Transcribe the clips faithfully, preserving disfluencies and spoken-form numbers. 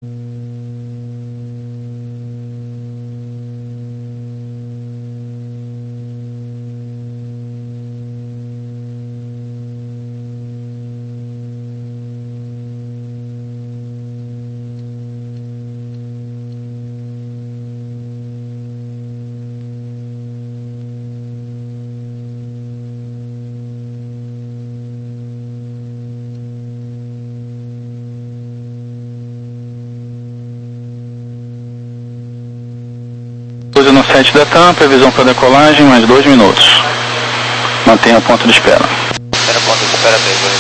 doze no sete da TAM, previsão para decolagem, mais dois minutos. Mantenha o ponto de espera. Espera ponto de espera,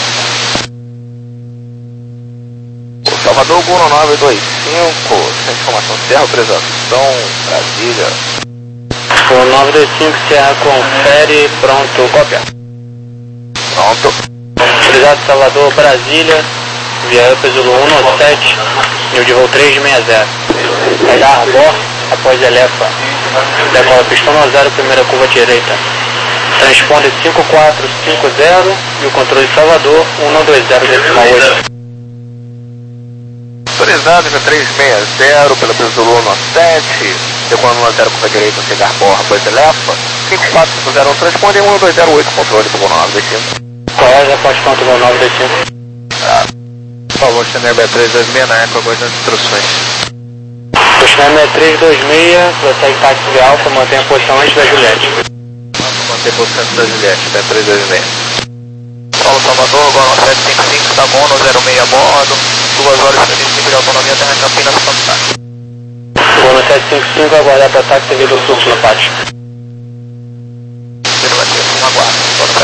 bem, Salvador, Gol nove dois cinco, sem informação, Serra, autorização, Brasília. Gol nove dois cinco, Serra, confere, pronto, cópia. Pronto. Autorizado Salvador, Brasília, via Up Zulu um no sete, nível de voo três seis zero. Radar a bordo, após Elefa. Decola pistão no zero, primeira curva direita. Transponder cinco quatro cinco zero e o controle Salvador um dois zero decimal oito. Autorizado via três seis zero pela Zulu no sete, decolando no zero, curva direita, chegar a bordo, após Elefa. cinco quatro cinco zero, transponder um dois zero oito, controle para o Gol nove dois cinco. Correto, após ponto Gol nove dois cinco. Ah, por favor, Chanel B três dois seis na época, aguardando instruções. Chanel três dois seis, prossegue táxi de Alfa, mantém a posição antes da Juliette. Mantém a posição antes da Juliette, B três dois seis. Paulo Salvador, Gol sete cinco cinco, tá bom, no zero seis a bordo, duas horas e trinta e cinco de autonomia, Terra Campinas, Fantástico. Gol sete cinco cinco, aguardar para táxi devido ao fluxo no pátio. Um aguardo,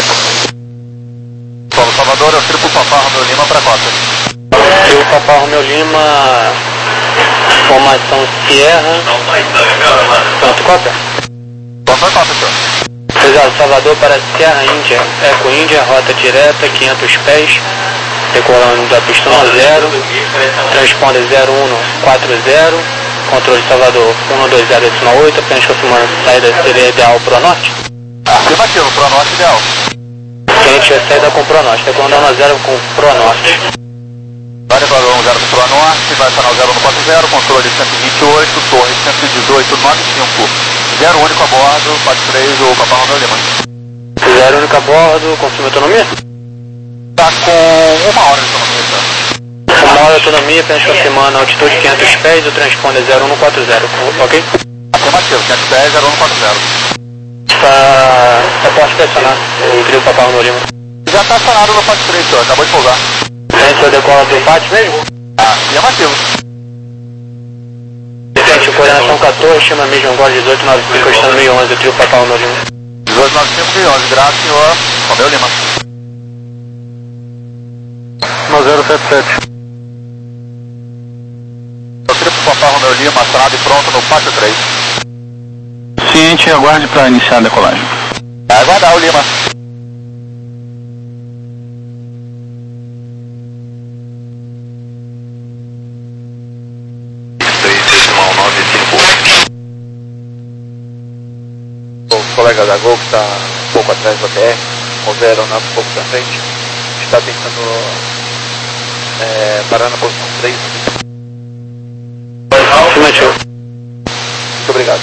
Paulo Salvador, eu tiro pro Papá Romeu Lima para Cota. Trio Papá Romeu Lima, formação Sierra, pronto, cópia. Pronto, cota, senhor. Autorizado Salvador para Sierra Índia, Eco Índia, rota direta, quinhentos pés, decolando da pistão zero, transponder zero um quatro zero, controle Salvador um dois zero decimal oito, apenas confirmando saída seria ideal para o norte. Afirmativo, pro norte ideal. Quente a saída com Pro Norte, decolando a zero com Pro Norte. Vai declarando um zero com Pro Norte, vai canal zero no quatro zero, controle cento e vinte e oito, torre cento e dezoito, nove cinco, zero único a bordo, quatro três, o Papá Romeu Lima. Zero único a bordo, confirma a autonomia? Tá com uma hora de autonomia, tá? Uma hora de autonomia, apenas confirmando a altitude quinhentos pés, o transponder zero um quatro zero, ok? Afirmativo, quinhentos pés, zero um quatro zero. Está, eu posso pressionar o trio Papá Romeu Lima. Já tá acionado no quatro três, senhor, acabou de pousar. Gente, eu decola do pátio mesmo? Ah, afirmativo. Gente, coordenação quatorze, chama mesmo agora dezoito nove cinco, estando mil e onze, o trio Papá Romeu Lima. dezoito nove cinco mil e onze, graças, senhor. Romeu Lima. No zero sete sete. Eu tiro pro Papá Romeu Lima, acionado e pronto no pátio três. Ciente, aguarde para iniciar a decolagem. Vai aguardar o Lima. O colega da Gol que está um pouco atrás da T R, com zero na um pouco da frente, está tentando é, parar na posição três. Muito obrigado.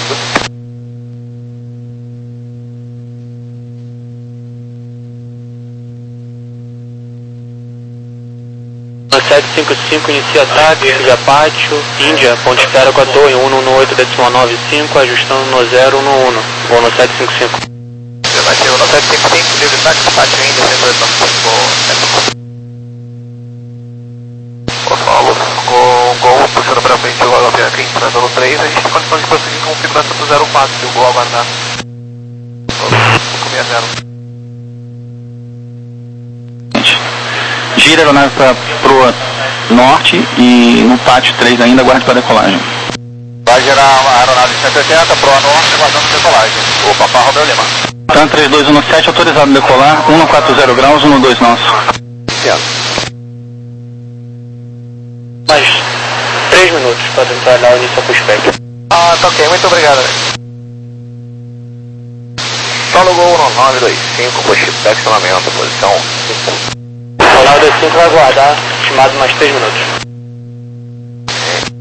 sete cinco cinco, inicia ataque, via pátio, Índia, ponte espera com a torre um um oito decimal nove cinco, ajustando no zero um um, vou no sete cinco cinco. Vai ser o sete cinco cinco, livre táxi, pátio Índia, centro de cinco. Paulo, com Gol, puxando para frente o H P entrando no três, a gente tem condições de prosseguir com configuração do zero quatro, se o Gol aguardar. cinco seis zero. Gira a aeronave para pro norte e no pátio três ainda aguarde para decolagem. Vai gerar a aeronave cento e oitenta pro norte, aguardando decolagem. O Papá Romeu Lima. TAM três dois um sete, autorizado a decolar, um quatro zero graus, um dois nosso. Certo. Mais três minutos para tentar dar o início ao pushback. Ah, tá ok, muito obrigado. Solo Gol nove dois cinco, pushback, estacionamento, posição. O nove dois cinco vai aguardar, estimado mais três minutos. Okay.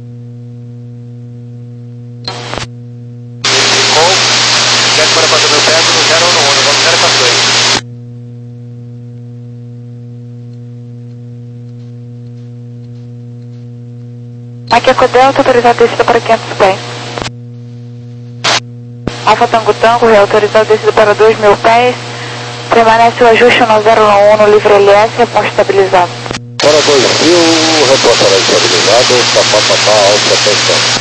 Mike Eco Delta, autorizado descida para quinhentos pés. Alfa Tango Tango, reautorizado descida para dois mil pés. Permanece o ajuste no zero um no livre L S, reponto estabilizado. Para dois mil, reportará estabilizado, papá, papá, alta, atenção.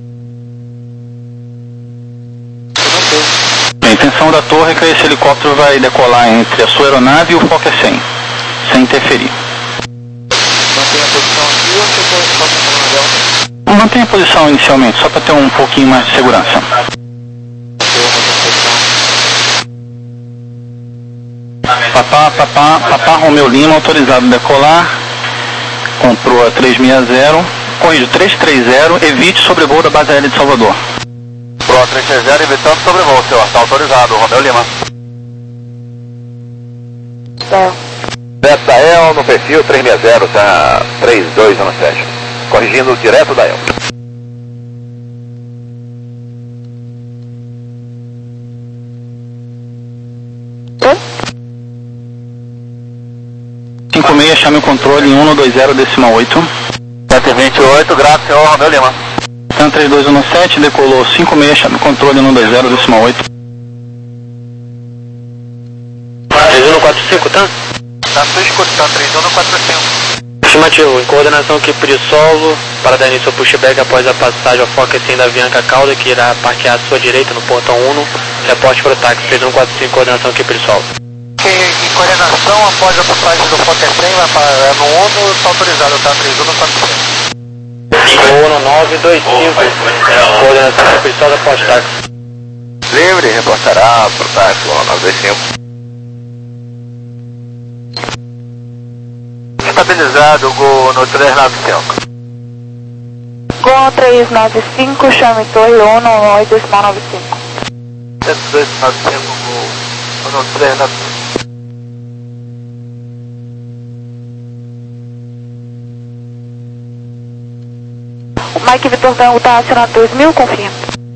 A intenção da torre é que esse helicóptero vai decolar entre a sua aeronave e o Fokker cem, sem interferir. Mantém a posição aqui ou você pode passar na delta? Mantenha a posição inicialmente, só para ter um pouquinho mais de segurança. Papá, papá, papá Romeu Lima, autorizado a decolar, comprou a trezentos e sessenta, corrijo, trezentos e trinta, evite sobrevoo da base aérea de Salvador. Pro trezentos e sessenta, evitando sobrevoo, senhor, está autorizado, Romeu Lima. Céu. Betael no perfil trezentos e sessenta, tá três dois um sete, corrigindo direto da El. cinco seis, chame o controle em cento e vinte decimal oito. cento e vinte e oito, grato, senhor, Romeu Lima. Tan três dois um sete, decolou cinco seis, chame o controle em cento e vinte decimal oito. três um quatro cinco, tá? Tá sua escuta, tá três um quatro cinco. Estimativo, em coordenação equipe de solo, para dar início ao pushback após a passagem ao Fokker cem da Avianca Cauda, que irá parquear à sua direita no portão um, reporte para o táxi três um quatro cinco, coordenação equipe de solo. Em coordenação, após a passagem do Fokker cem, vai para no ONU, está autorizado, tá três um quatro cinco. ONU nove dois cinco, coordenação equipe de solo, reporte táxi. Livre, reportará pro táxi nove dois cinco. Estabilizado, Gol no trezentos e noventa e cinco. Gol trezentos e noventa e cinco, chame torre um um oito decimal noventa e cinco. dois noventa e cinco, Gol no trezentos e noventa e cinco. O Mike Vitor Tango está acionado dois mil, confirma.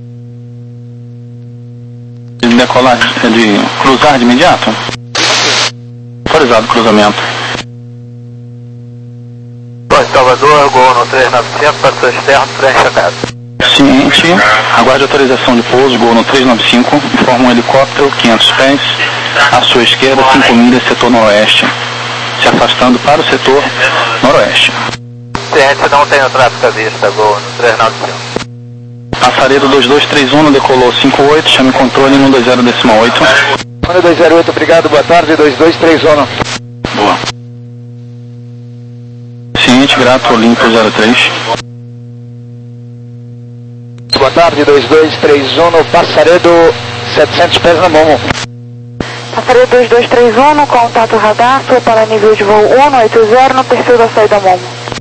De decolar, de cruzar de imediato? Autorizado cruzamento. Salvador, Gol no trezentos e noventa e cinco, passou externo, frente chegado. Ciente, aguarde autorização de pouso, Gol no trezentos e noventa e cinco, informa um helicóptero, quinhentos pés, à sua esquerda, cinco milhas, setor noroeste, se afastando para o setor noroeste. Ciente, não tem o tráfego à vista, Gol no trezentos e noventa e cinco. Passaredo dois dois três um, decolou cinco oito, chame controle em cento e vinte decimal oito. cento e vinte oito, obrigado, boa tarde, dois dois três um. Boa. Ciente, grato, Olimpo zero três. Boa tarde, dois dois três um, Passaredo, setecentos pés na mão. Passaredo dois dois três um, contato radar, sua para nível de voo um oito zero no perfil da saída Momo.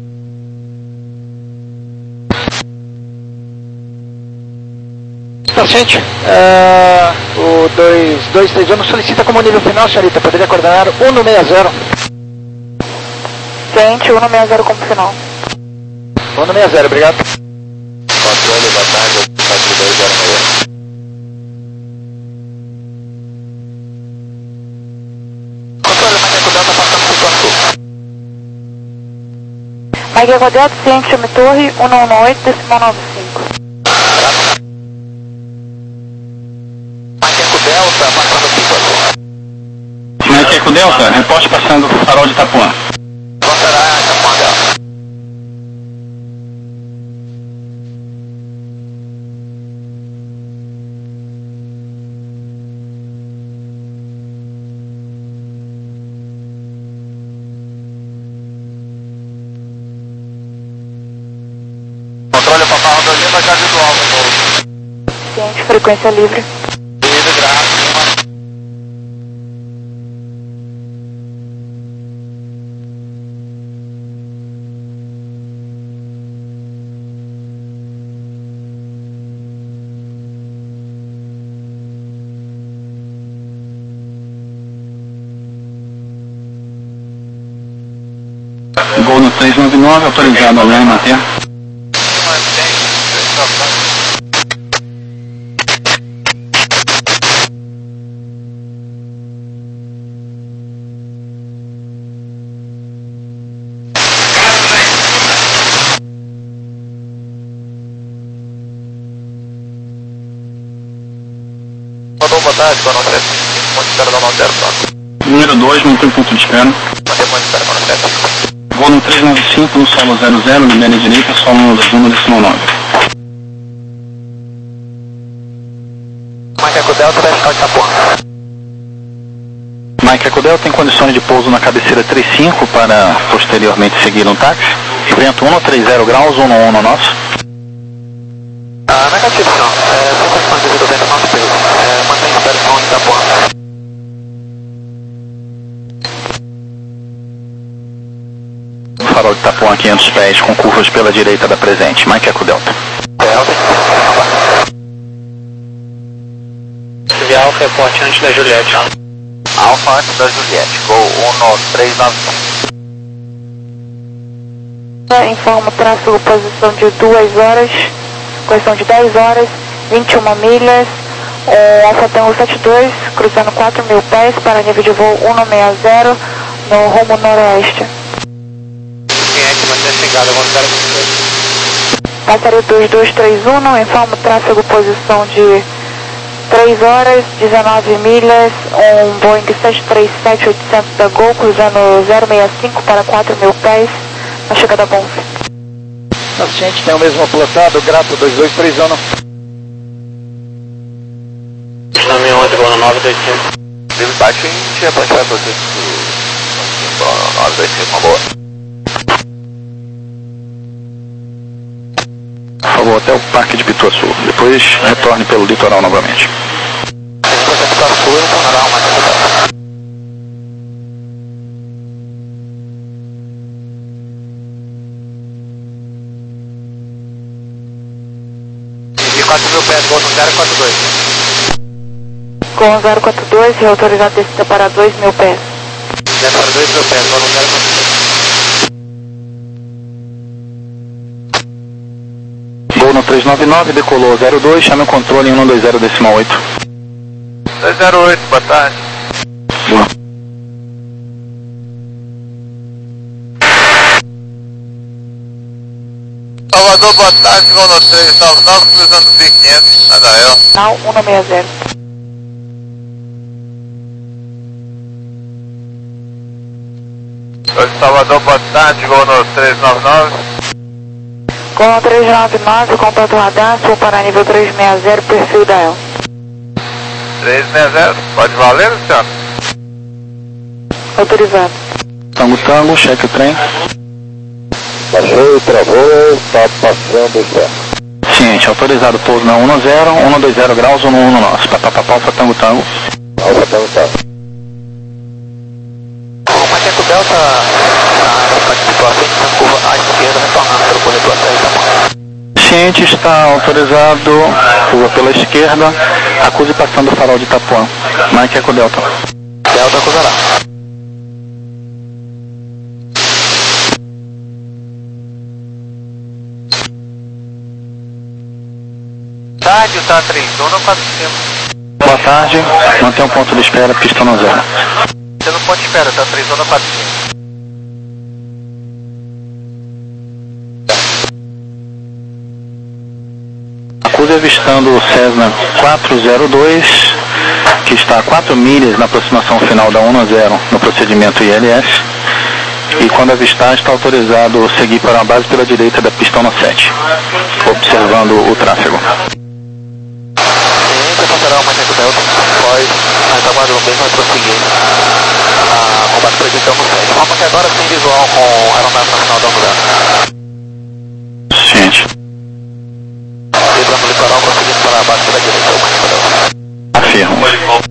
Paciente, uh, o dois dois três um solicita como nível final, senhorita, poderia coordenar cento e sessenta. Ciente, cento e sessenta como final. cento e sessenta, obrigado. Controle, boa tarde, quatro dois zero seis. Controle, Maneco Delta passando por Cantu. Mike Eco Delta, ciente, chame torre um um oito decimal noventa e cinco. Maneco Delta passando por Cantu. Mike Eco Delta, reporte passando o farol de Itapuã. Passará Itapuã Delta. Controle Papá Romeu Lima, já visual no voo. Ciente, frequência livre. Livre, grato. Gol no trezentos e noventa e nove, autorizado a alinhar e manter. tarde, Gol sete cinco cinco, ponto de espera da nove zero, pronto. Número dois, mantém ponto de espera. Mantém ponto de espera, Gol sete cinco cinco. Vou no três nove cinco, no solo zero zero, libera direita, solo um decimal nove. Mike Eco Delta, dez de Itapuã. Mike Eco Delta tem condições de pouso na cabeceira trinta e cinco para posteriormente seguir um táxi. Vento um trinta graus, um um no nosso. Ah, negativo, senhor. É, sem condições devido ao vento nosso peso. É, mantém espera com Itapuã. Farol de Itapuã a quinhentos pés, com curvas pela direita da presente. Mike Eco Delta. Delta, Via Alfa, reporte antes da Juliette. Alfa antes da Juliette. Gol um três nove cinco. Informo tráfego posição de duas horas, questão de dez horas, vinte e uma milhas, o Alfa Tango setenta e dois, cruzando quatro mil pés para nível de voo cento e sessenta, no rumo noroeste. Cliente, manter chegada, vamos dar Passaria dois dois três um, informo tráfego posição de três horas, dezenove milhas, um Boeing sete três sete oitocentos da Gol, cruzando zero seis cinco para quatro mil pés, na chegada Bonf. Paciente tem o mesmo plotado, grato dois dois três um. Nome onze, Gol nove dois cinco. Livre baixo em Tia Plancha vai você. nove dois cinco, uma boa. Por favor, até o Parque de Pituaçu. Depois retorne pelo litoral novamente. Pituaçu, retornará uma segunda. quatro mil pés, Gol zero quatro dois. Com zero quatro dois, reautorizado descida para dois mil pés. Desce para dois mil pés, Gol zero quatro dois. Gol no três nove nove, decolou zero dois, chame o controle em um dois zero decimal oito. dois zero oito, boa tarde. Boa. Salvador, boa tarde, Gol no três nove nove, cruzando o P quinhentos, Adael. Não, cento e sessenta. Oi, Salvador, boa tarde, Gol no três nove nove. Com três nove nove, completo radar, sul para nível três seis zero, perfil da El. três seis zero, pode valer, Luciano? Autorizado. Tango Tango, cheque o trem. Baixou, travou, tá passando o céu. Ciente, autorizado pouso na um zero, um dois zero graus, um um no nosso. Papapá, Alfa Tango Tango. Alfa Tango Tango. O Mateco Delta, na parte de frente, na curva à esquerda, retornando pelo corredor até Itapuã. Ciente, está autorizado, curva pela esquerda, acuse passando o farol de Itapuã. Mike Eco Delta. Delta acusará. Tarde, tá três um no quatro cinco. Boa tarde, mantenha um ponto de espera, pista no zero. Você não pode esperar, tá três um no quatro cinco. Acuse avistando o Cessna quatrocentos e dois, que está a quatro milhas na aproximação final da um zero no procedimento I L S. E quando avistar, está autorizado seguir para a base pela direita da pista no sete, observando o tráfego. Sim, passará o Mateco Delta, após a retaguarda do bem vai prosseguir a combate projeção no sete. Vamos que agora tem visual com a aeronave nacional da Angular. Ciente. Livrando o litoral, prosseguindo para a base pela direita, o Mateco Delta. Afirmo.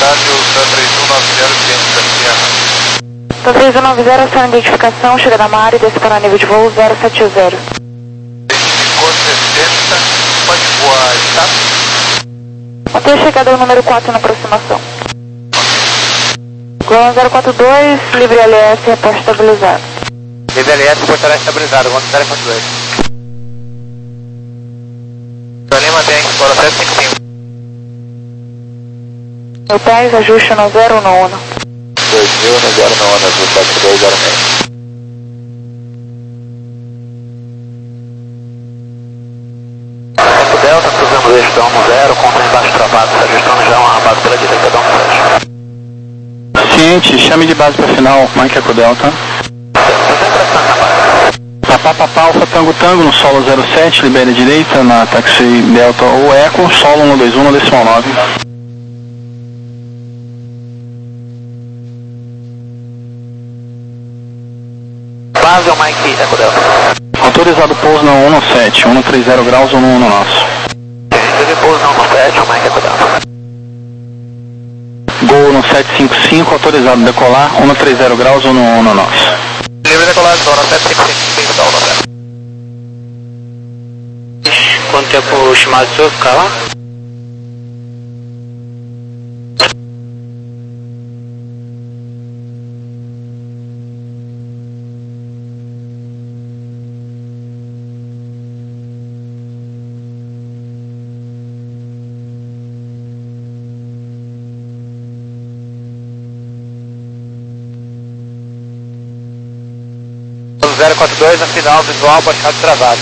Rádio três um nove zero, cliente da Sierra. três um nove zero, ação de identificação, chega da Mari, desce para nível de voo zero sete zero. Identificou sessenta, pode voar, está? Manter a chegada ao número quatro na aproximação. Gol zero quatro dois, livre L S, reposto estabilizado. Livre L S, portará estabilizado, Gol zero quatro dois. Lima tem, Gol sete cinco cinco. Meu pés, ajuste no zero no uno. dois mil no zero no uno, azul quatro dois zero seis. Delta, cruzando o eixo da um no zero, contra embaixo travado, se ajustando já uma base pela direita da um no sete. Ciente, chame de base para final, Mike Eco Delta. Papá, papá, Alfa Tango Tango no solo zero sete, libere direita na taxi Delta ou Eco, solo um dois um no decimal nove. Base é o Mike Eco Delta. Autorizado pouso na um no sete, um três zero graus ou no um no nosso. Teve pouso na um no sete, o Mike Eco Delta. Gol no sete cinco cinco, autorizado decolar, um três zero graus ou no um no nosso. Livre decolar, zona sete cinco cinco, então, no zero. Quanto tempo o estimado seu ficar lá? zero quatro dois, na final, visual, baixado travado.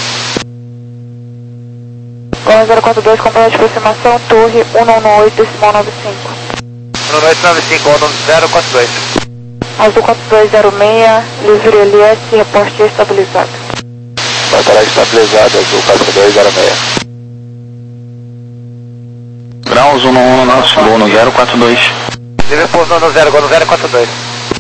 Gol zero quatro dois, completa de aproximação, torre um um oito, decimal nove cinco. um oito nove cinco, zero quatro dois. Azul quatro dois zero seis, livre L S, reposte estabilizado. Batalha estabilizada, azul quatro dois zero seis. Graus um no um no nosso, gol no zero quatro dois. Livre pouso no zero, gol no zero quatro dois.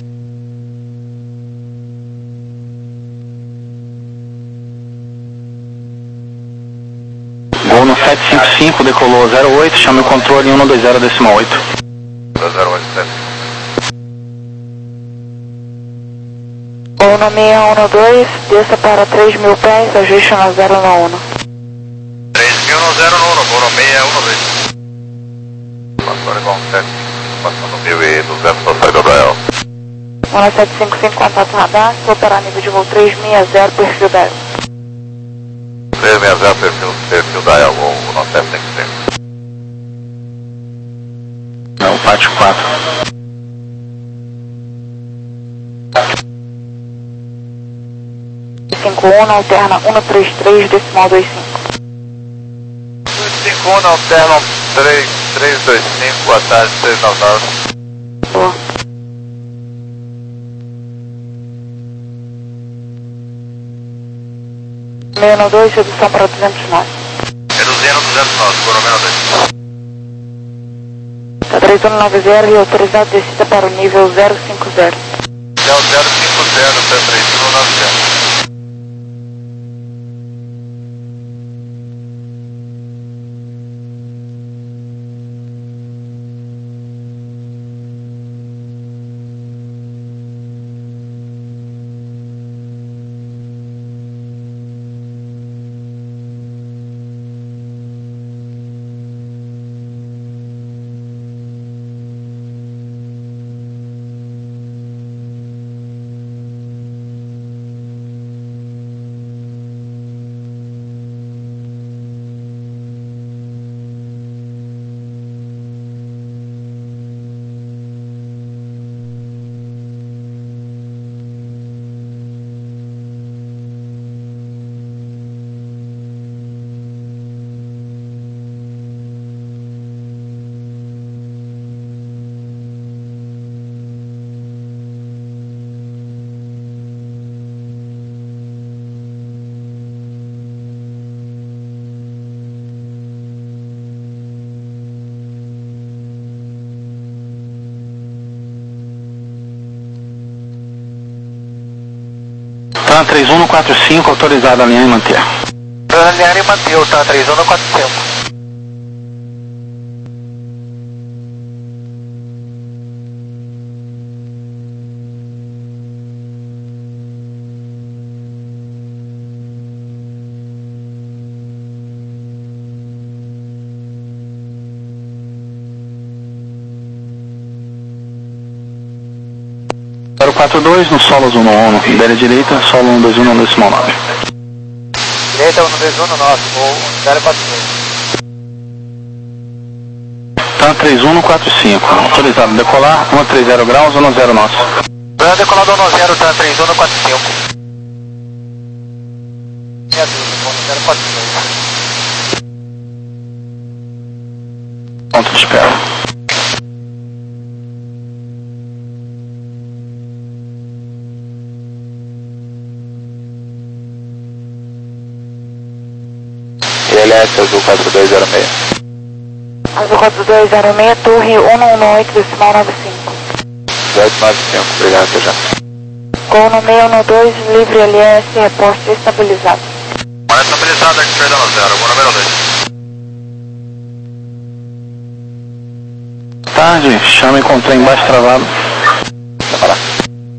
Gol no sete cinco cinco, decolou zero oito, chame o controle um dois zero decimal oito. zero oito sete. Gol no seis um dois, desça para três mil pés, ajuste no zero no uno. três mil no zero no uno, gol no seis um dois. Passou igual um sete, passando mil e duzentos, no saída do El. um sete cinco cinco, contato radar, vou para nível de voo três seis zero, perfil da três seis zero, perfil, perfil da El, o nosso sete cinco cinco. É o pátio quatro. cinco um, alterna um três três, decimal dois cinco. cinco um, alterna três três dois cinco, boa tarde, seis nove nove. Boa. seis um dois, redução para duzentos nove. Reduzindo duzentos nove, por menos dois. Tá três um nove zero e autorizado descida para o nível zero cinco zero. É o zero cinco zero, três um nove zero. Tá três um no quatro cinco, autorizado a alinhar e manter. Alinhar e manter, tá três um no quatro cinco. quatro dois no solo um um, Ibéria direita, solo um dois um no decimal nove. Direita um dois um no nosso, ou zero quatro dois. Tá três um no quatro cinco, autorizado decolar, um três zero graus, um zero nosso. Vai decolado um zero, tá três um no quatro cinco. zero quatro dois. Ponto de espera. E L S Azul quatro dois zero seis. Azul quatro dois zero seis, torre um um oito, decimal nove cinco. oito nove cinco, obrigado, até já. Gol no meio, no dois, livre L S, reposto estabilizado. Hora estabilizada, aqui perdão zero, gol número dois. Tarde, chama encontrei embaixo travado. Vai lá.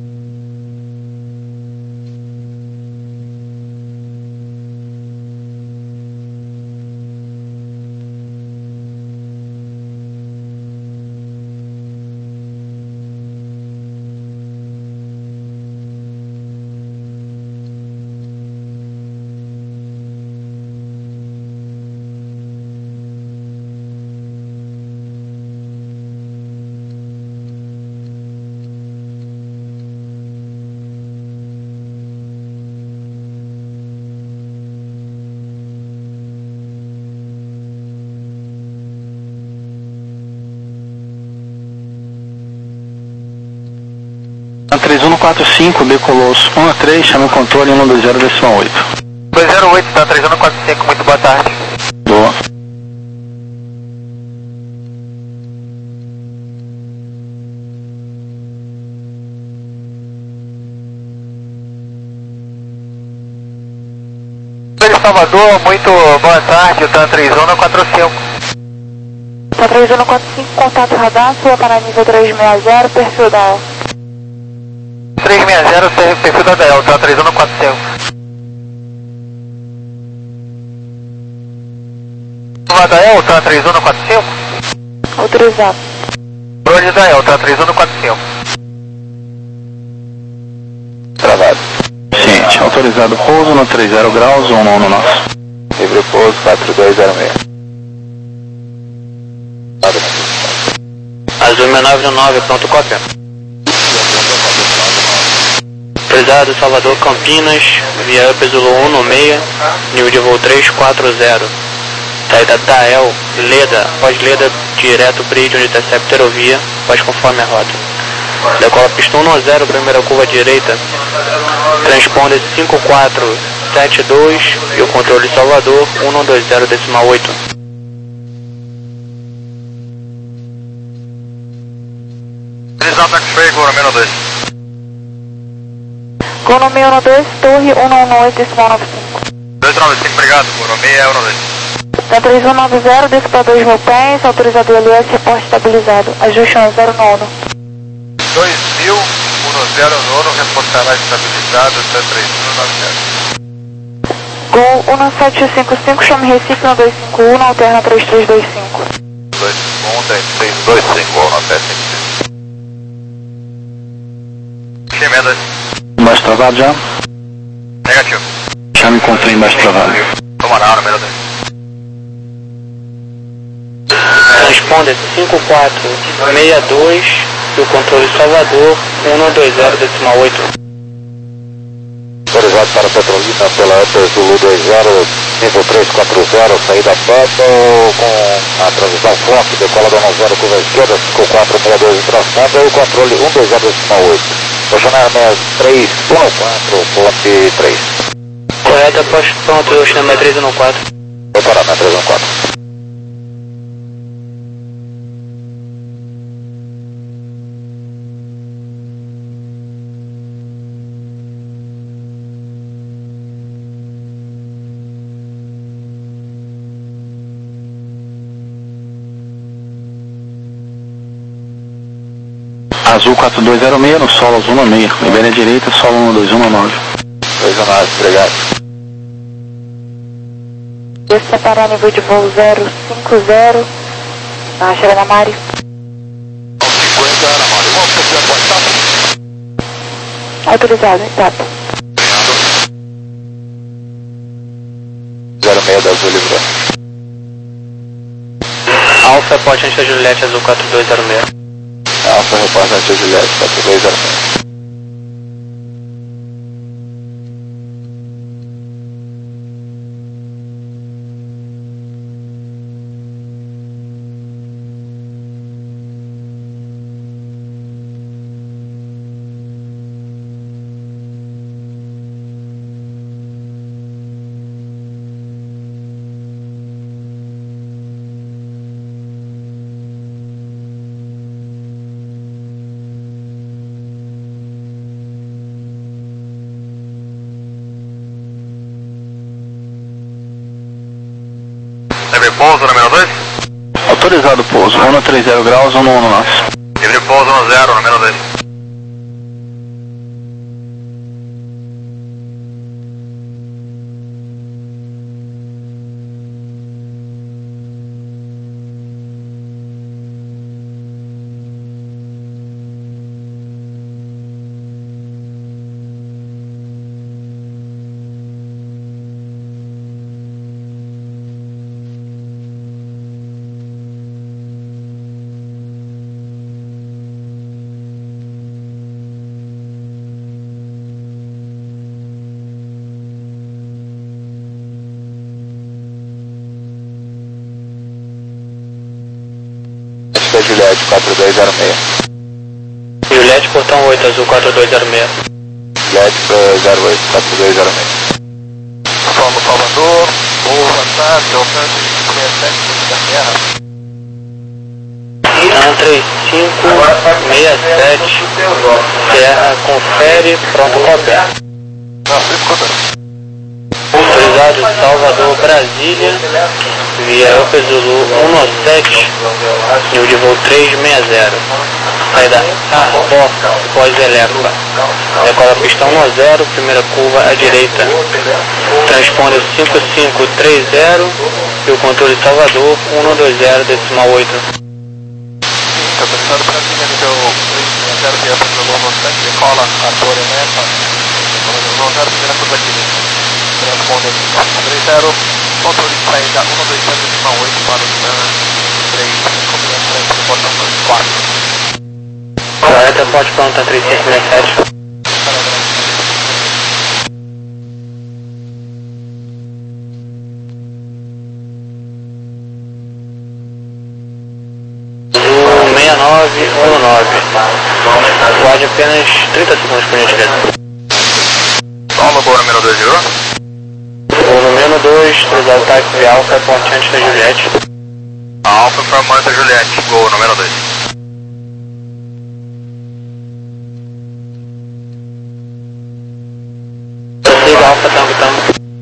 três um no quatro cinco, decolou um a três, chama o controle um dois zero decimal oito. dois zero oito, tá três um no quatro cinco, muito boa tarde. Boa. Salvador, muito boa tarde, tá três um no quatro cinco. Tá três um no quatro cinco, contato radar, sua para nível três seis zero, perfil da L. três seis zero, perfil da D L, tá três um no quatro cinco. Da E L, tá três um no quatro cinco. Autorizado. Hoje da E L, tá três um no quatro cinco. Travado. Ciente, autorizado pouso no três zero graus, um um no nosso. Livre pouso quatro dois zero seis. Azul seis nove nove, pronto, cópia. Autorizado Salvador Campinas, via Up Zulu um no seis, nível de voo três quatro zero. Saída da El, Leda, pós-Leda, direto bridge, onde intercepta aerovia, pós conforme a rota. Decola pistão um zero, primeira curva direita, transponder cinco quatro sete dois e o controle Salvador um dois zero decimal oito. Visão taxi, gol número dois. Gol no meio, no dois, torre um um oito, decimal nove cinco. dois nove cinco, obrigado, gol no meio é um dois. Tá três um nove zero, desce para dois mil pés, autorizado L S, reposto estabilizado. Ajuste um zero nono. dois mil, um zero nono, reportará estabilizado até três mil e novecentos. Gol um sete cinco cinco, chame Recife no dois cinco um, alterna três três dois cinco. dois um três três dois cinco, gol no sete cinco cinco. Chimé Embaixo travado já? negativo. Já me encontrei embaixo travado. Toma na hora, número dois. Transponder cinco quatro seis dois e o controle Salvador um dois zero decimal oito. Autorizado para Petrolina pela Up Zulu dois zero, nível três quatro zero, saída Bubble com a transmissão forte, decola da um zero, curva esquerda, cinco quatro seis dois, transponder e o controle um dois zero decimal oito. Posicionar três um quatro, ponte três. Correta, posto pronto, eu chamo três um quatro. Vou parar na três um quatro. Azul quatro dois zero seis no solo Zona seis, Ibéria direita, solo um dois um nove. dois um nove, obrigado. Desce separar nível de voo zero cinco zero, na chega na Mari. cinquenta na Mari, vamos para Autorizado, exato. zero seis da Azul livrou. Alfa, reporte antes da Juliette, Azul quatro dois zero seis. Alfa, reporte antes da Juliette, quatro dois zero seis. Livre pouso, número dois. Autorizado pouso, um três zero graus, um no nosso. Livre pouso, um zero, número dois. Da Juliette, quatro dois zero seis. Juliette, portão oito, Azul quatro dois zero seis. Juliette zero oito, quatro dois zero seis. Somos Salvador, boa tarde, alcance sessenta e sete da Terra. um três cinco seis sete, Serra, confere, pronto, cópia. Não, escuta. Autorizado Salvador, Brasília, via Alfa Zulu um sete, nível de voo três seis zero. Saída Arbor, pós-Elefa. Decola pistão um zero, primeira curva à direita. Transponder cinco cinco três zero e o controle Salvador um dois zero, decimal oito. Autorizado Brasília, nível três seis zero, via Alfa Zulu um sete, decola Arbor Elefa. Decola Zulu um zero, primeira curva à direita. Transponder cinco três zero, controle saída um dois zero, decimal oito para o três cinco seis sete, portão quatro. Correta, pode pronta três cinco seis sete. Azul seis nove um nove. Guarde apenas trinta segundos por gentileza. Toma, boa, número dois, viu? Voo número dois, autorizado táxi via Alfa, ponte antes da Juliette. Alfa informando da Juliette, gol, número dois. Prossiga Alfa, tango, tango.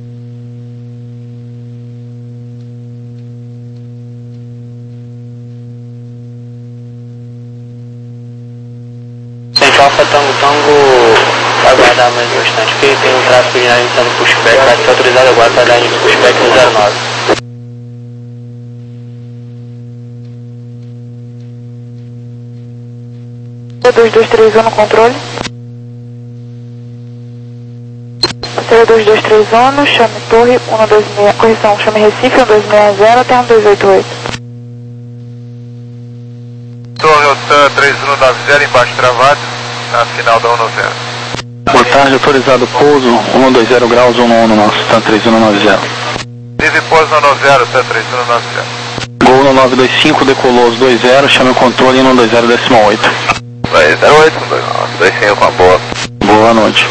Centro Alfa, tango, tango. Aguardar mais um instante, que tem um tráfego de iniciando pushback, vai ser autorizado agora para dar início pushback no zero nove. dois dois três um no controle. dois dois três um, chame Torre um dois seis, correção, chame Recife um dois seis zero até um dois oito oito. Torre Otan três um nove zero, embaixo travado, na final da um zero. Boa tarde, autorizado pouso, um dois zero graus, um no nosso, tá três um nove zero. Livre pouso no um zero, tá três um nove zero. Gol no nove dois cinco, decolou os dois zero, chame o controle um dois zero decimal oito. dois zero oito, dois nove, dois cinco, uma boa. Boa noite.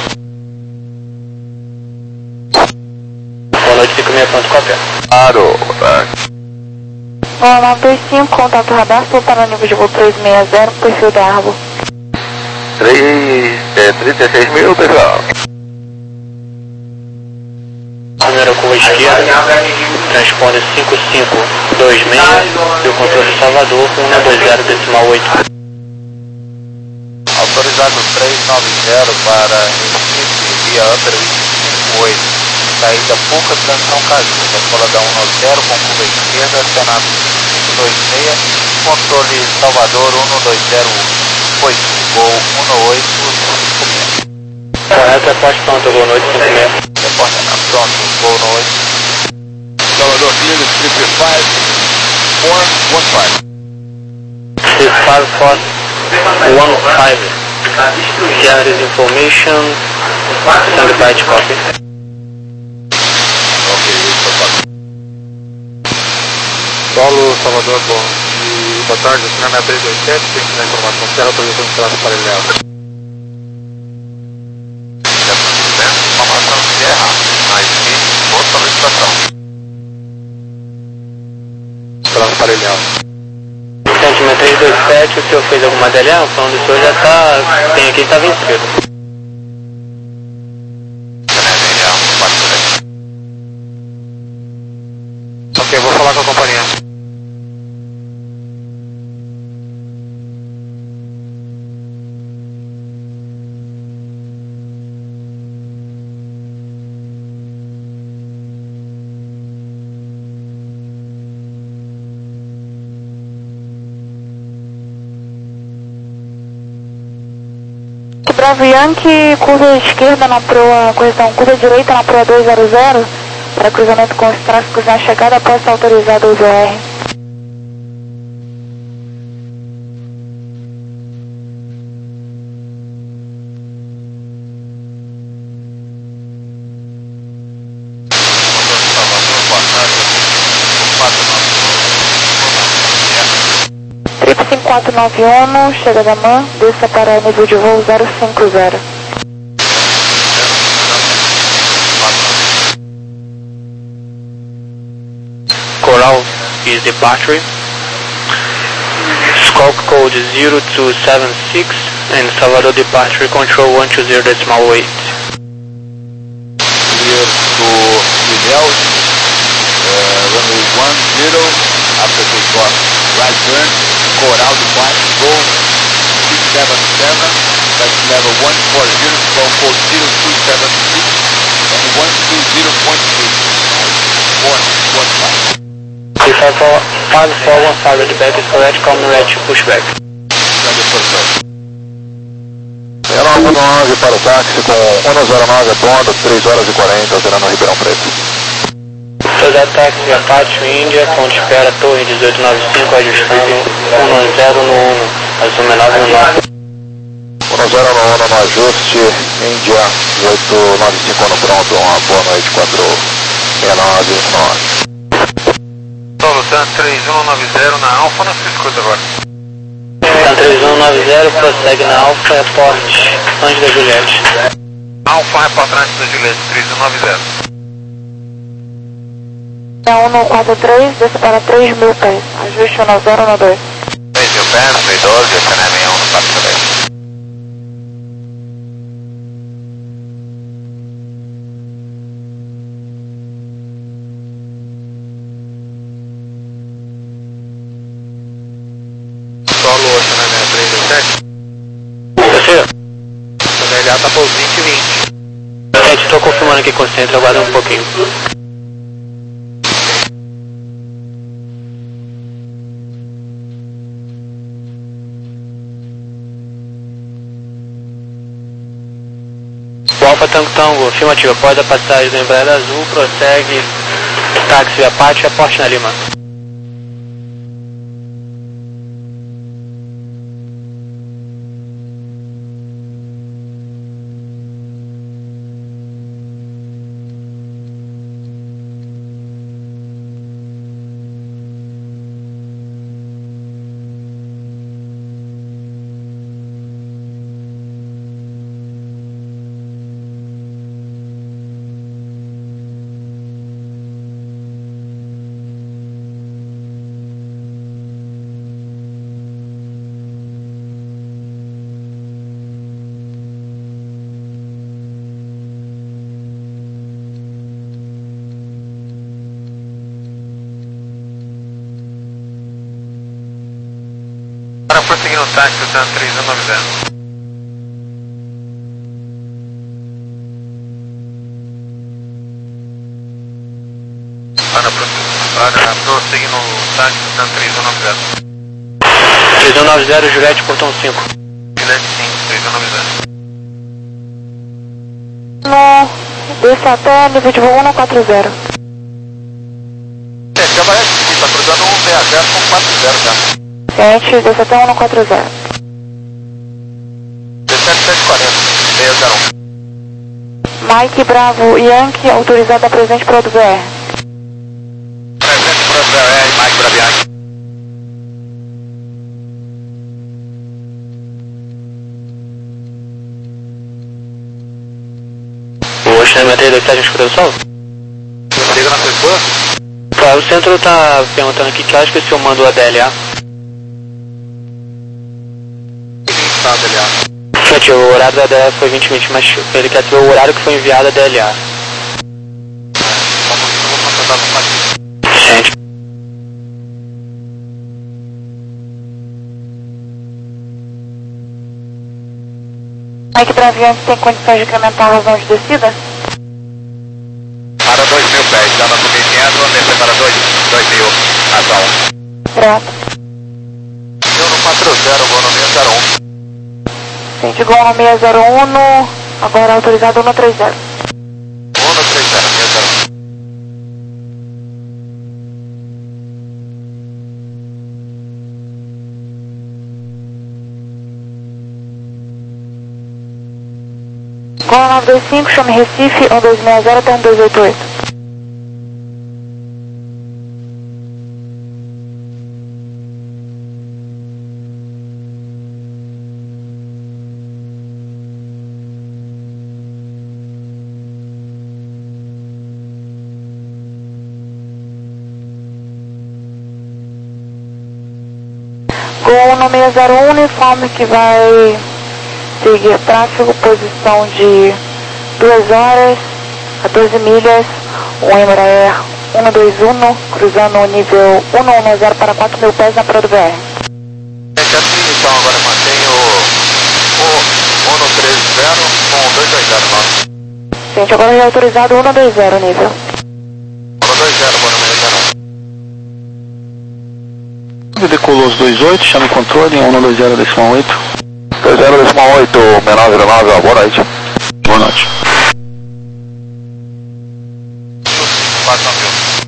Boa noite, cinco seis ponto cópia. Claro, boa tarde. Boa nove dois cinco, contato radar, estou para o nível de voo três seis zero, perfil da Arbor. três, é, trinta e seis mil, pessoal. Primeira curva esquerda, transponder cinco cinco dois seis e o controle Salvador um dois zero decimal oito. Autorizado três nove zero para Recife, via Upper cinco oito. Saída pouca transição Caju, decola da um zero com curva esquerda, Senato cinco dois seis, controle Salvador um dois zero oito, gol um oito cinco seis. Correto, reporte pronto, boa noite, cinco seis. Reporte pronto, boa noite. Salvador, clear the three three five four one five. three five four one five. Share this information. Stand by to copy. Ok, Solo, Salvador, bom. E boa tarde, o nome é três dois sete, tem que dar informação certa, autorização de traço paralelo. Informação de guerra, mais de boa solicitação. Traço paralelo. Sentimento três dois sete, o senhor fez alguma adelião? Falando do senhor já está, tem aqui, está vencido. Ok, vou falar com a companhia. Bravo Yankee, curva esquerda na proa, correção, curva direita na proa dois zero zero, para cruzamento com os tráficos na chegada, após ser autorizado o V R. Trip cinco quatro nove um, chega da M A N, desça para nível de voo zero cinco zero. Coral is departure. Scope code zero two seven six and Salvador departure control one two zero decimal eight. Clear to Ilhéus, uh, runway one zero, after takeoff, right turn, Coral departure, go six seven seven, that's level one four zero, from code zero two seven six, and one two zero point eight, four one five. five four one five at the back is correct, common red to pushback. nove nove para o táxi com um zero nove a ponto, três horas e quarenta, operando Ribeirão Preto. Projeto táxi Apache Índia, ponto de espera, torre dezoito noventa e cinco, ajustando um zero no um, assume nove no nove. um zero no um no ajuste, Índia dezoito noventa e cinco no pronto, uma boa noite, quatro seis nove nove. Solo Sun três um nove zero na Alfa, não se escuta agora. Sun três um nove zero, prossegue na Alfa, reporte antes da Juliette. Alfa, reporte antes da Juliette, três um nove zero. um no quatro três, desça para três mil pés, ajuste no zero no dois. três mil pés, três doze, C N M um no quatro três. Solo oito nove três dois sete. Você? O D L A tá por vinte e vinte. Gente, estou confirmando aqui com o centro, aguarda um pouquinho. O Alfa Tango Tango, afirmativa, após a passagem do Embraer Azul, prossegue táxi Apache, aporte na Lima. Para prosseguir no táxi, o Sun três um nove zero. Para prosseguir no táxi, o Sun três um nove zero. três um nove zero, Juliette, portão cinco. Juliette cinco, três um nove zero. No, desça até nível de voo um quatro zero. É, já vai aqui, tá cruzando um seis zero com quatro zero já. Gente, desça até um quatro zero. dezessete mil setecentos e quarenta, seis zero um. Mike Bravo Yankee, autorizado a presente para o B R. Presente para o B R, Mike Bravo Yankee. O China três dois sete, escuta o som? Liga na sua esposa? Tá, o centro tá perguntando aqui que acho que o senhor mandou a D L A. Tá, D L A. Gente, o horário da D L A foi vinte e vinte, mas ele quer saber o horário que foi enviado a D L A. Gente. Mike Bravo Yankee tem condições de incrementar a razão de descida? Para dois mil pés, já na mil e quinhentos, descer para dois mil, razão. Grato. Eu no quatro zero, vou no seis zero um. Gente, igual no seis zero um, no, agora autorizado um três zero. um no três zero, seis zero um. Gol nove dois cinco, chame Recife, um dois seis zero até um dois oito oito. Gol no seis zero um, uniforme que vai seguir tráfego, posição de duas horas, quatorze milhas, um Embraer um dois um, cruzando o nível um um zero para quatro mil pés na Pro do B R. Gente, assim, então agora mantém o, o um no três zero com dois dois zero, nove. Gente, agora já é autorizado um dois zero nível. um dois zero, vou no seis zero um. Decolou os dois oito, chame controle, um dois zero decimal oito. dois zero decimal oito, menor zero nove, boa noite. Boa noite. quatro mil.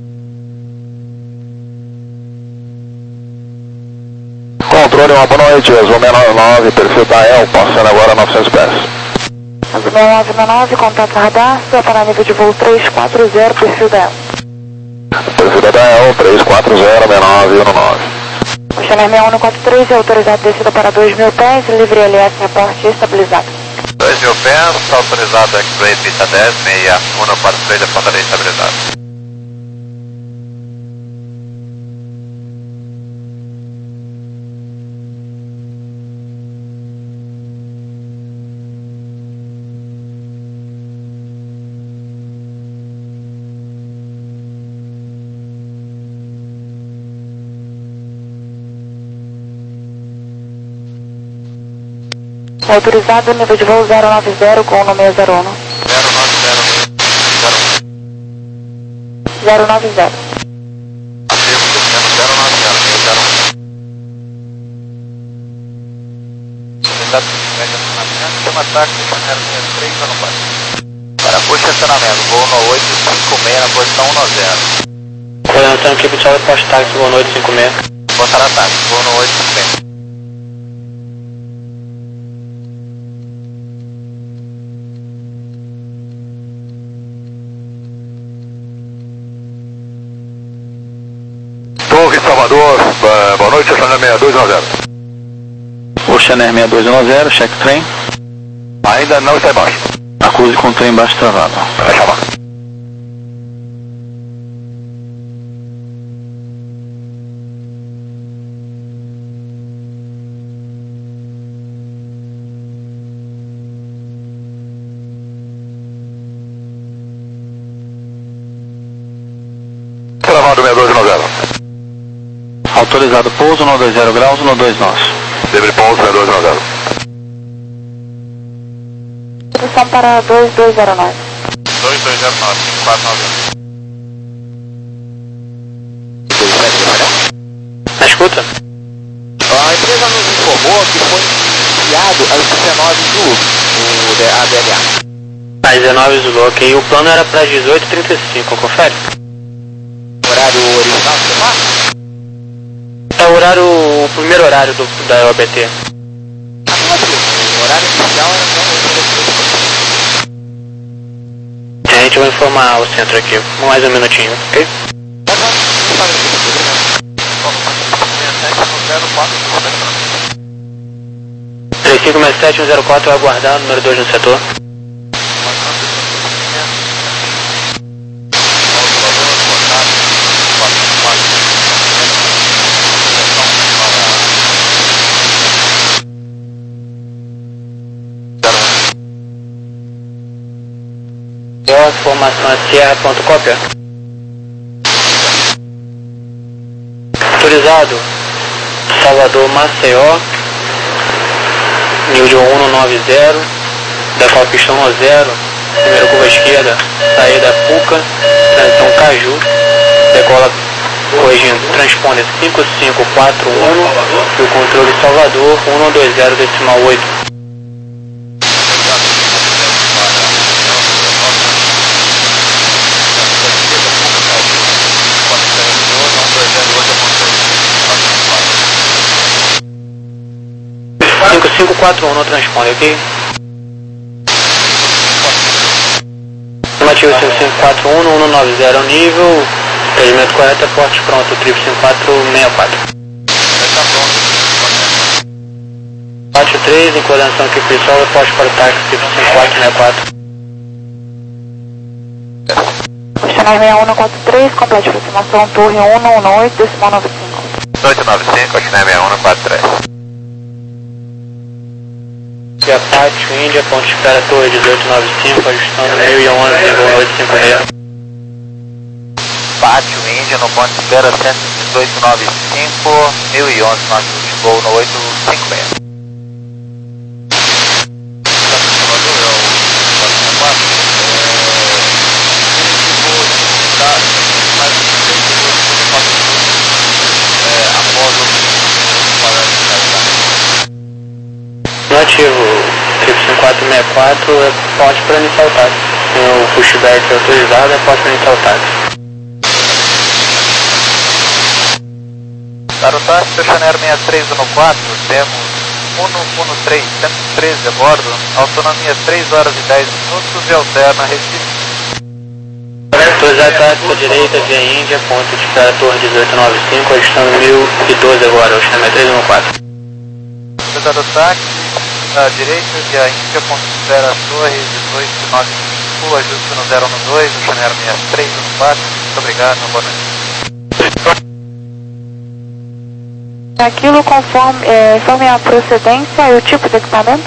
Controle, uma boa noite, Azul menor nove, perfil da E L, passando agora novecentos pés. Azul nove nove, contato radar, sua para nível de voo três quatro zero, perfil da E L. Perfil da E L, três quatro zero, nove um nove. O Channel seis um quatro três é autorizado descida para dois mil pés, livre L S, reporte estabilizado. dois mil pés, está autorizado X-Ray pista dez, seis um quatro três, apontaria estabilizado. Autorizado nível de voo zero nove zero com o seis zero um. zero nove zero. zero nove zero. Ativo, descendo zero nove zero, seis zero um. Unidade de média de estacionamento, chama táxi, zero três, não passa. Para puxa estacionamento, voo no oito cinco seis na posição um zero. Coordenação aqui, pessoal, reporte táxi, voo no oito cinco seis. Botar a táxi, voo no oito cinco seis. Torre Salvador, boa noite, Channel seis dois um zero. O Channel seis dois um zero, check trem. Ainda não está embaixo. Acuse com o trem embaixo travado. Vai chamar. Travado seis dois um zero. Autorizado pouso, um dois zero graus, um dois nós. Livre pouso seis dois um zero. Posição para dois dois zero nove. dois dois zero nove, quatro nove um. Na escuta? A empresa nos informou que foi enviado a dezenove de Uber, o A D L A. Mas dezenove Zulu, ok. O plano era para dezoito e trinta e cinco, confere? Horário original, você marca? É o horário, o primeiro horário do, da O B T. Afirmativo. O horário inicial era até A gente vai informar o centro aqui, mais um minutinho, ok? Tá bom, sabe o que eu três cinco seis sete um zero quatro, vai aguardar, número dois no setor. A formação é Sierra, ponto cópia. Autorizado, Salvador, Maceió, nível um nove zero, decola pistão no zero, primeira curva esquerda, saída Puca, transição Caju, decola corrigindo, transponder cinco cinco quatro um e o controle Salvador um dois zero decimal oito. cinco cinco quatro um no transponder, ok? Afirmativo cinco cinco quatro um, um nove zero nível, procedimento correto é porte pronto, triplo cinco quatro seis quatro. quatro três, em coordenação aqui pessoal, é porte para o táxi, triplo cinco quatro seis quatro. Questionário seis um quatro três, complete aproximação, torre um um oito, decimal nove cinco. oito nove cinco, questionário seis um quatro três. Via Pátio, Índia, ponto de espera, torre dezoito nove cinco, ajustando mil e onze, vírgula oito cinco seis. Pátio, Índia, no ponto de espera cento e dezoito nove cinco, mil e onze, nosso voo no oito cinco seis. Ativo triplo cinco quatro seis quatro é porte para iniciar o táxi. Tem o pushback autorizado, é porte para iniciar o táxi. Para o táxi, questionário seis três um quatro, temos um um três, cento e treze a bordo, autonomia três horas e dez minutos e alterna Recife. Autorizado táxi para direita, via Índia, ponto de espera, torre dezoito nove cinco, ajustando mil e doze agora, o chama três um quatro. Autorizado táxi, à direita, via Índia, ponto de espera, torre dezoito nove cinco, ajuste no zero um dois, o Chanel seis três um quatro, muito obrigado, boa noite. Aquilo conforme, é, informe a procedência e o tipo de equipamento?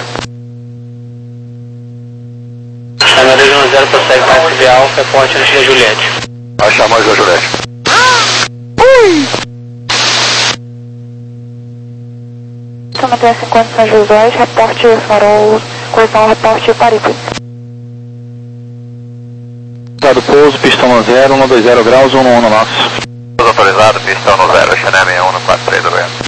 Chama dois um zero, prossegue táxi via Alfa, porte antes da Juliette. Vai chamar da Juliette. Ui! Somente cinquenta São José, reporte farol, correção reporte Paripe. Dado pouso, pistão no zero, um dois zero graus, um no nosso. Autorizado, pistão no zero, Chanel seis um quatro três, do vento.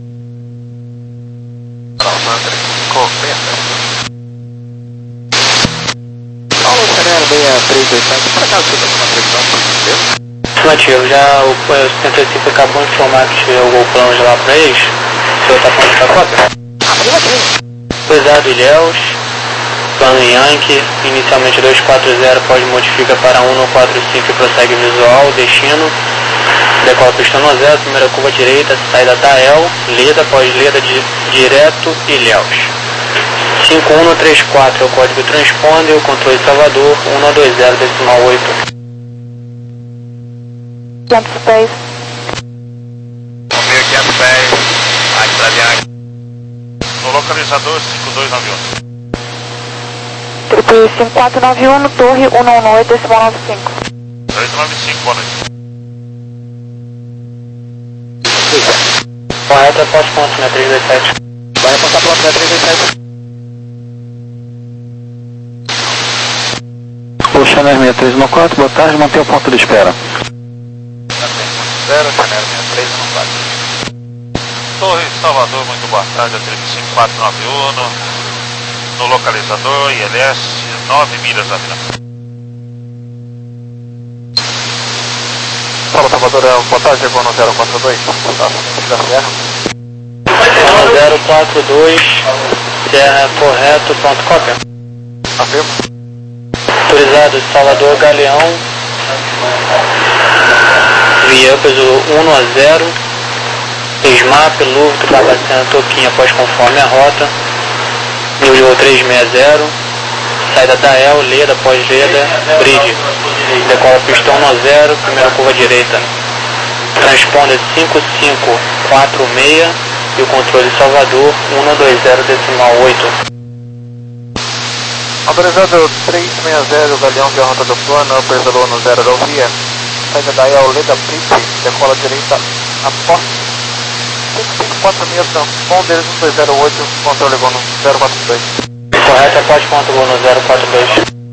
Paulo, Chanel seis três dois sete, por acaso você está com uma previsão de desespero? Afirmativo, já o, o cento e cinco acabou de informar que chegou o plano de lá para eles. O senhor está falando da cópia? Afirmativo. Cuidado, Ilhéus, plano Yankee, inicialmente dois quatro zero, pode modificar para um quatro cinco e prossegue visual, destino. Decola pistão no zero, primeira curva direita, saída Tael, Leda, pós-Leda, di, direto, Ilhéus. cinco um três quatro é o código transponder, o controle Salvador, um dois zero decimal oito. Camp Space. mil quinhentos pés, aqui para Bianchi. No localizador cinco dois nove um. Triple cinco quatro nove um, torre um um oito, decimal nove cinco. oito nove cinco, boa noite. Correto, é posto ponto, né, três dois sete. Vai apontar para o três dois sete. O Chanel seis três um quatro, boa tarde, mantenha o ponto de espera. zero, Chanel seis três um quatro. Torre Salvador, muito boa tarde, a triplo cinco quatro nove um. No localizador, I L S nove milhas, Ávila. Fala, Salvador, é boa tarde, chegou no zero quatro dois, tá, da Serra. zero quatro dois, Serra correto, pronto, cópia. Afirmo. Autorizado Salvador Galeão, via peso um a zero, Smap, Louvre, Barbacena, Toquinha, após conforme a rota, nível de voo trezentos e sessenta, saída da E L, Leda, pós-Leda, Bridge, decola pistão no zero, primeira curva direita, transponder cinco cinco quatro seis e o controle Salvador um dois zero decimal oito. Autorizado trezentos e sessenta, Galeão de rota do plano, upper pelo no zero da via, saída da E L, Leda, Bridge, decola direita após cinco cinco quatro seis, transponder um dois zero oito, controle no zero quatro dois. Correto, após ponto gol no zero quatro dois.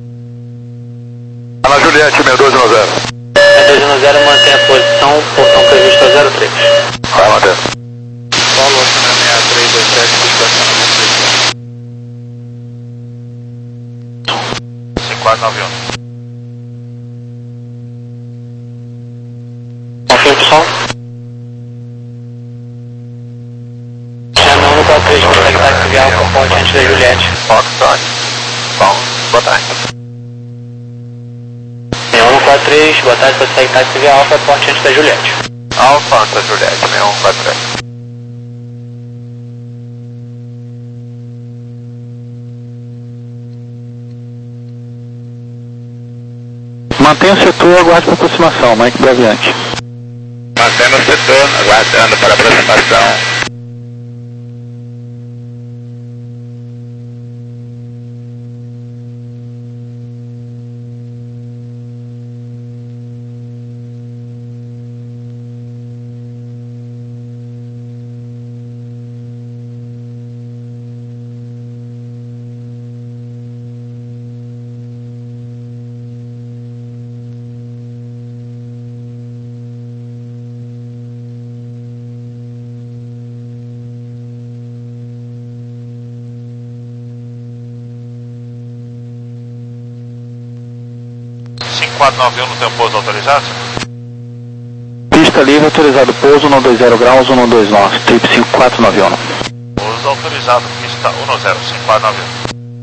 Ana Juliette, sessenta e dois no zero. sessenta e dois no zero, mantém a posição, portão previsto a zero três. Vai manter. Paulo, sessenta e três dois sete, estacionamento cinco quatro nove um. Confirma, pessoal. Chama um quatro três, consegue taxiar Alfa Ponte antes da Juliette. Foxtrot. Bom, boa tarde. um quatro três, boa tarde, consegue taxiar Alfa Ponte antes da Juliette. Alfa antes da Juliette, seis um quatro três. Mantenha o setor, aguarde para aproximação, Mike Braviante. Mantendo o setor, aguardando para aproximação. cinco quatro nove um no teu pouso autorizado? Pista livre, autorizado pouso, um dois zero graus, um dois nove, trip cinco quatro nove um. Pouso autorizado, pista um zero, cinco quatro nove um.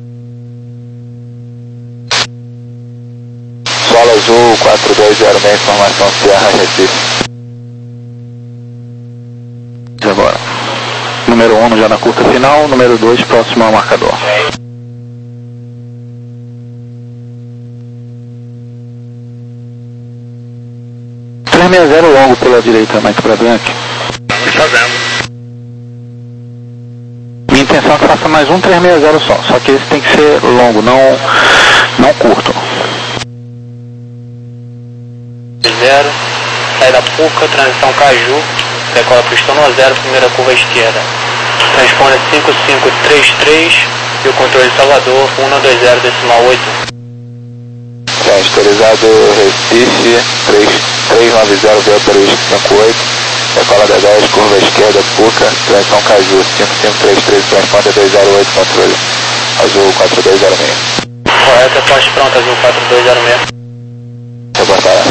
Solo Azul quatro dois zero seis, informação Sierra Recife. Agora, número um já na curta final, número dois próximo ao marcador. trezentos e sessenta longo pela direita, Mike Braviante. Estamos fazendo. Minha intenção é que faça mais um trezentos e sessenta só, só que esse tem que ser longo, não, não curto. zero, saída Puca, transição Caju, decola pistão no zero, primeira curva esquerda. Transponder cinco cinco três três e o controle Salvador um dois zero decimal oito. Autorizado Recife três nove zero, via Peruísco cinco oito, decola da dez, curva esquerda, Puca, transição Caju cinco cinco três três, transponder dois zero oito, controle Azul quatro dois zero seis. Correto, poste pronto, Azul quatro dois zero seis. Reportar.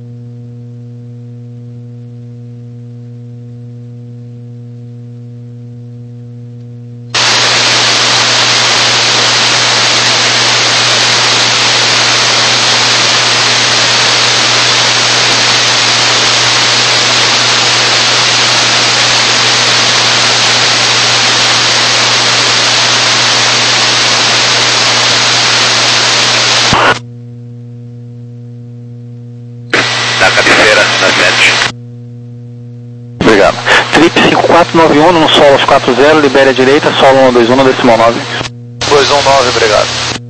Na cabeceira, na sete. Obrigado. Trip cinco quatro nove um no solo aos quatro zero, libere a direita, solo um dois um no decimal nove. dois um nove, obrigado.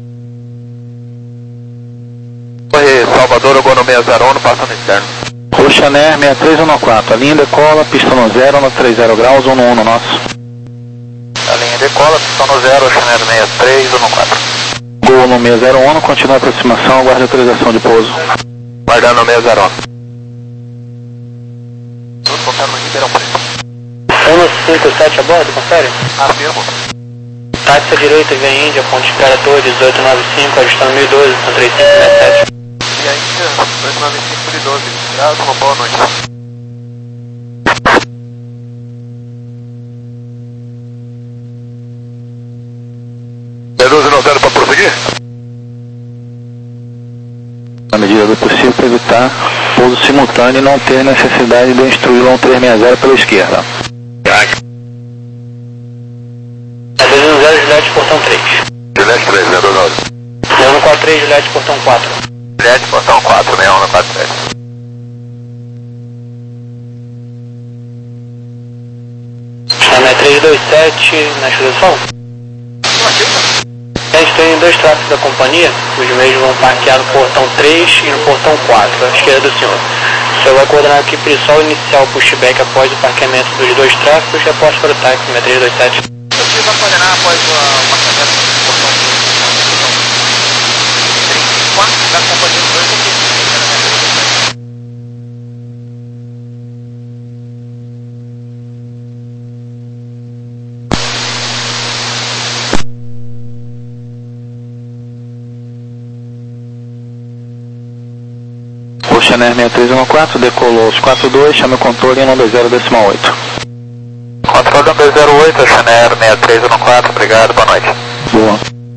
Corre Salvador, Ogono seis zero um, passando externo. Roxaner seis três um quatro, a linha decola, pista no zero, no três zero graus, um no um no nosso. A linha decola, pista no zero, Roxaner seis três um quatro. Gol no seis zero um, continua a aproximação, aguarde autorização de pouso. Guardando seis zero um. Tudo confere no Ribeirão Preto. um cinco sete a bordo, confere? Afirmo. Táxi à direita, via Índia, ponte espera torre dezoito noventa e cinco, ajustando mil e doze, são três cinco sete sete. E a Índia, dois nove cinco mil e doze. Graças, uma boa noite. doze não zero para prosseguir? Na medida do possível, para evitar pouso simultâneo e não ter necessidade de instruir um três seis zero pela esquerda. É dois um zero, Juliette, portão três. Juliette três, zero nove. seis um quatro três, Juliette, portão quatro. Juliette, portão quatro, seis um quatro três. Chama três dois sete, na chuva do sol. A gente tem dois tráficos da companhia, os mesmos vão parquear no portão três e no portão quatro, à esquerda do senhor. O senhor vai coordenar aqui para só iniciar o pushback após o parqueamento dos dois tráficos e após para o táxi três dois sete. Você vai coordenar após o parqueamento do portão três e quatro da companhia dos dois aqui. Oceanair seis três um quatro, decolou os quatro dois, chame o controle em um dois zero decimal oito. Controle um dois zero oito, Oceanair seis três um quatro, obrigado, boa noite. Boa.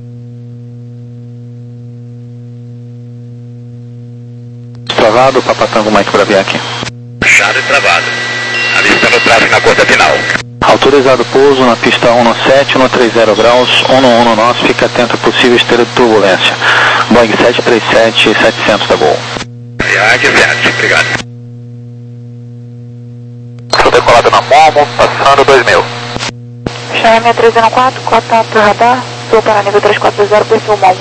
Travado, Papatango Mike Braviak. Fechado e travado. Alistando o tráfego na curta final. Autorizado pouso na pista um sete, um trinta graus, um um nosso, fica atento a possível esteira de turbulência. Boeing sete três sete, setecentos da Gol. Yankee sete, obrigado. Estou decolado na Momo, passando dois mil. Chama três um quatro, contato radar, estou para nível três quatro zero, perfil Momo.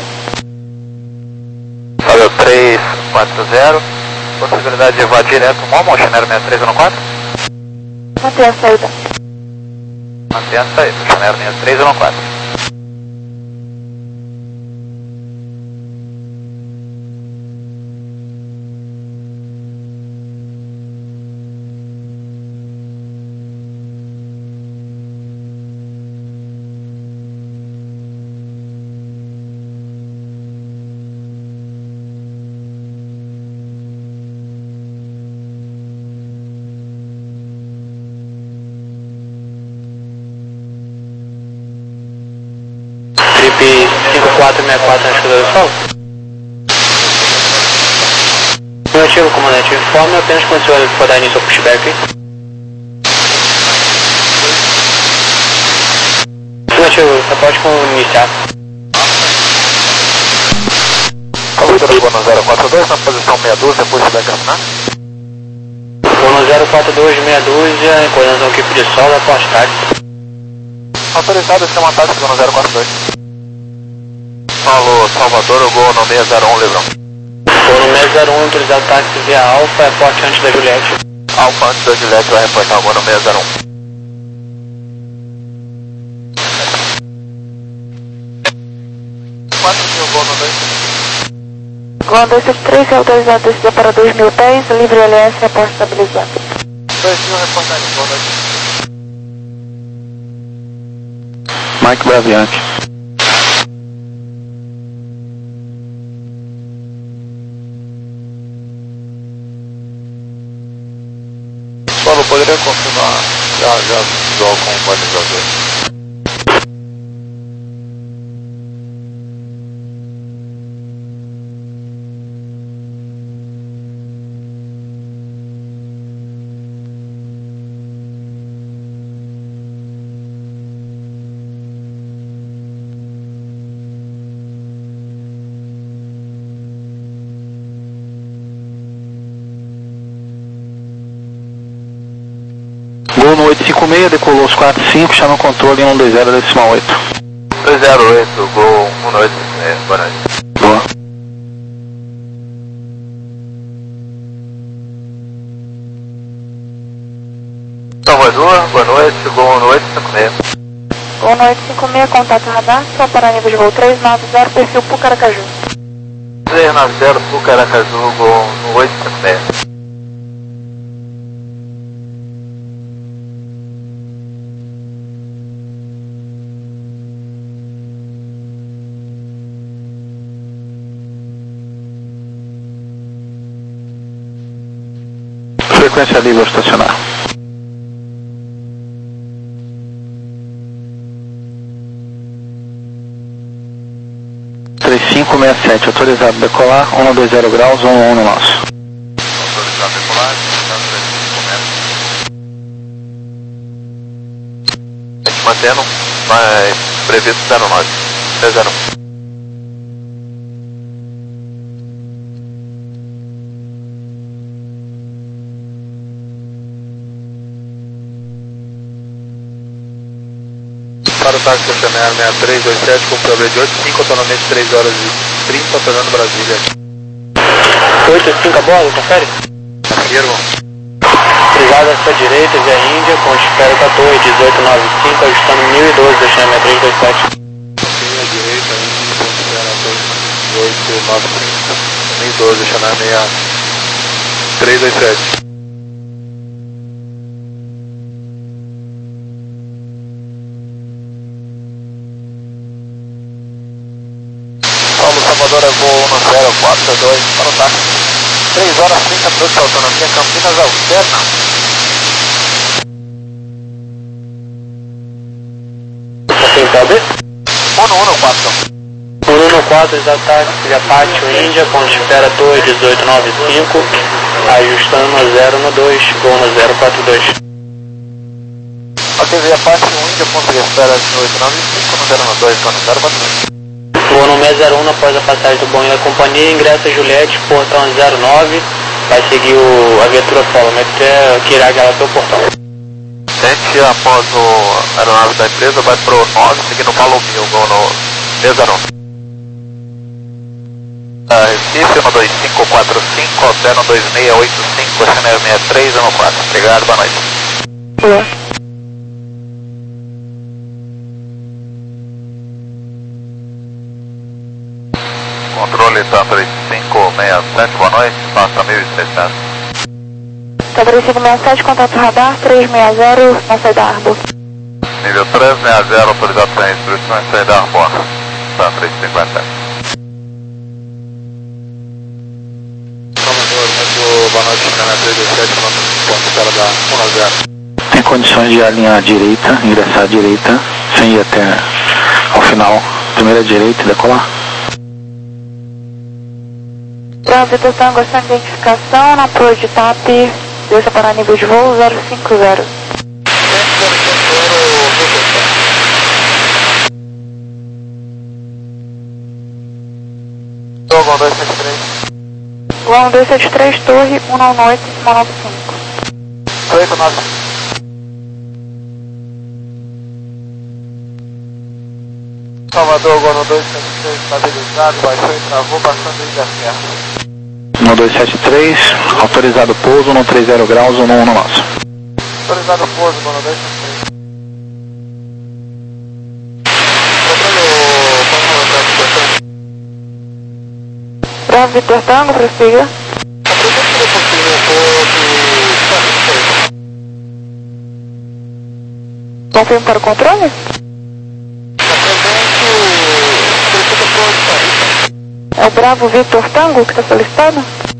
Salve três quatro zero, possibilidade de voar direto Momo, Oceanair seis três um quatro? Mantenha a saída. Mantenha a saída, Oceanair seis três um quatro. Trip cinco quatro seis quatro na escuta do sol. Negativo, comandante. Informe apenas quando o senhor for dar início ao pushback. Negativo, você pode iniciar. Cobertura Bono zero quatro dois, na posição meia dúzia, pushback assinar. Bono zero quatro dois, meia dúzia, em coordenação equipe de solo, após táxi. Autorizado, chama táxi Bono zero quatro dois. Falou, Salvador, o Gol no seis zero um, Livrão. Gol no seis zero um, autorizado táxi via Alfa, reporte antes da Juliette. Alfa antes da Juliette vai reportar o Gol no seis zero um. quatro mil, Gol no dois. Gol dois sete três, é autorizado descer para dois mil e dez, livre L S, reporte estabilizado. dois mil, reportagem, Gol dois. Mike Braviak. Paulo, poderia confirmar já, já visual com o balizador? Gol no oito cinco seis, decolou os quatro cinco, chama o controle em um dois zero decimal oito. dois zero oito, Gol um oito seis, boa noite. Boa. Salvador, boa noite, Gol no oito cinco seis. Gol no oito cinco seis, contato radar, só para nível de voo três nove zero, perfil Pucaracaju. três nove zero, Pucaracaju, Gol no oito cinco seis. Frequência livre ao estacionar. três cinco seis sete, autorizado decolar, cento e vinte graus, um um no nosso. Autorizado decolar, três cinco metros. A gente mantendo, mas previsto zero nove, três zero um. Para o táxi estacionário seis três dois sete com problema de oito cinco, autonomia de três horas e trinta, operando Brasília. oito cinco a bordo, confere? Afirmo. Obrigado à sua direita, via Índia, com espera quatorze, dezoito noventa e cinco, ajustando mil e doze, deixando seis três dois sete. Ok, à direita, Índia, com espera dezoito noventa e cinco, mil e doze, deixando seis três dois sete. Salvador é voo um zero quatro dois para o táxi. três horas e trinta minutos de autonomia, Campinas Alterna. Tem P B? um um quatro. um um quatro, exataxe, Apache Índia, com espera dois, dezoito noventa e cinco, ajustando a zero no dois, voo no zero quatro dois. Ok, via Apache Índia, ponto de espera dezoito noventa e cinco, no zero no dois, voo no zero quatro dois. Voo no seis zero um após a passagem do Boeing da companhia, ingressa Juliette, portão zero nove, vai seguir o, a viatura Polo, até que irá até o portão. Tente após o aeronave da empresa, vai pro nove, seguindo o Palo Mil, voo no seis zero um. Uh, Recife, um dois cinco quatro cinco, Alterno dois seis oito cinco, S N seis três um quatro. Obrigado, boa noite. Olá. Controle tá três cinco seis sete, boa noite, passa mil e seiscentos. Tá três cinco seis sete, contato radar, três seis zero, na saída Arbor. Nível três seis zero, autorizado sem instruções, saída Arbor. Tá três cinco seis sete. Salvador, muito boa noite, China três dois sete, ponto espera da um zero. Tem condições de alinhar à direita, ingressar à direita, sem ir até ao final, primeira direita e decolar. Trânsito Tango, essa identificação na proa de T A P, desça para nível de voo zero cinco zero. Togo dois sete três. Voo dois sete três, torre, um nove oito, um nove cinco. oito nove. Salvador, Gono dois sete três, estabilizado, baixou e travou, passando em Ilha um dois sete três, autorizado pouso, cento e trinta graus, um um no nosso. Autorizado pouso, Gono dois sete três. Bravo Vitor Tango, prossiga. Confirmo para o controle? É o Bravo Vitor Tango que está solicitado?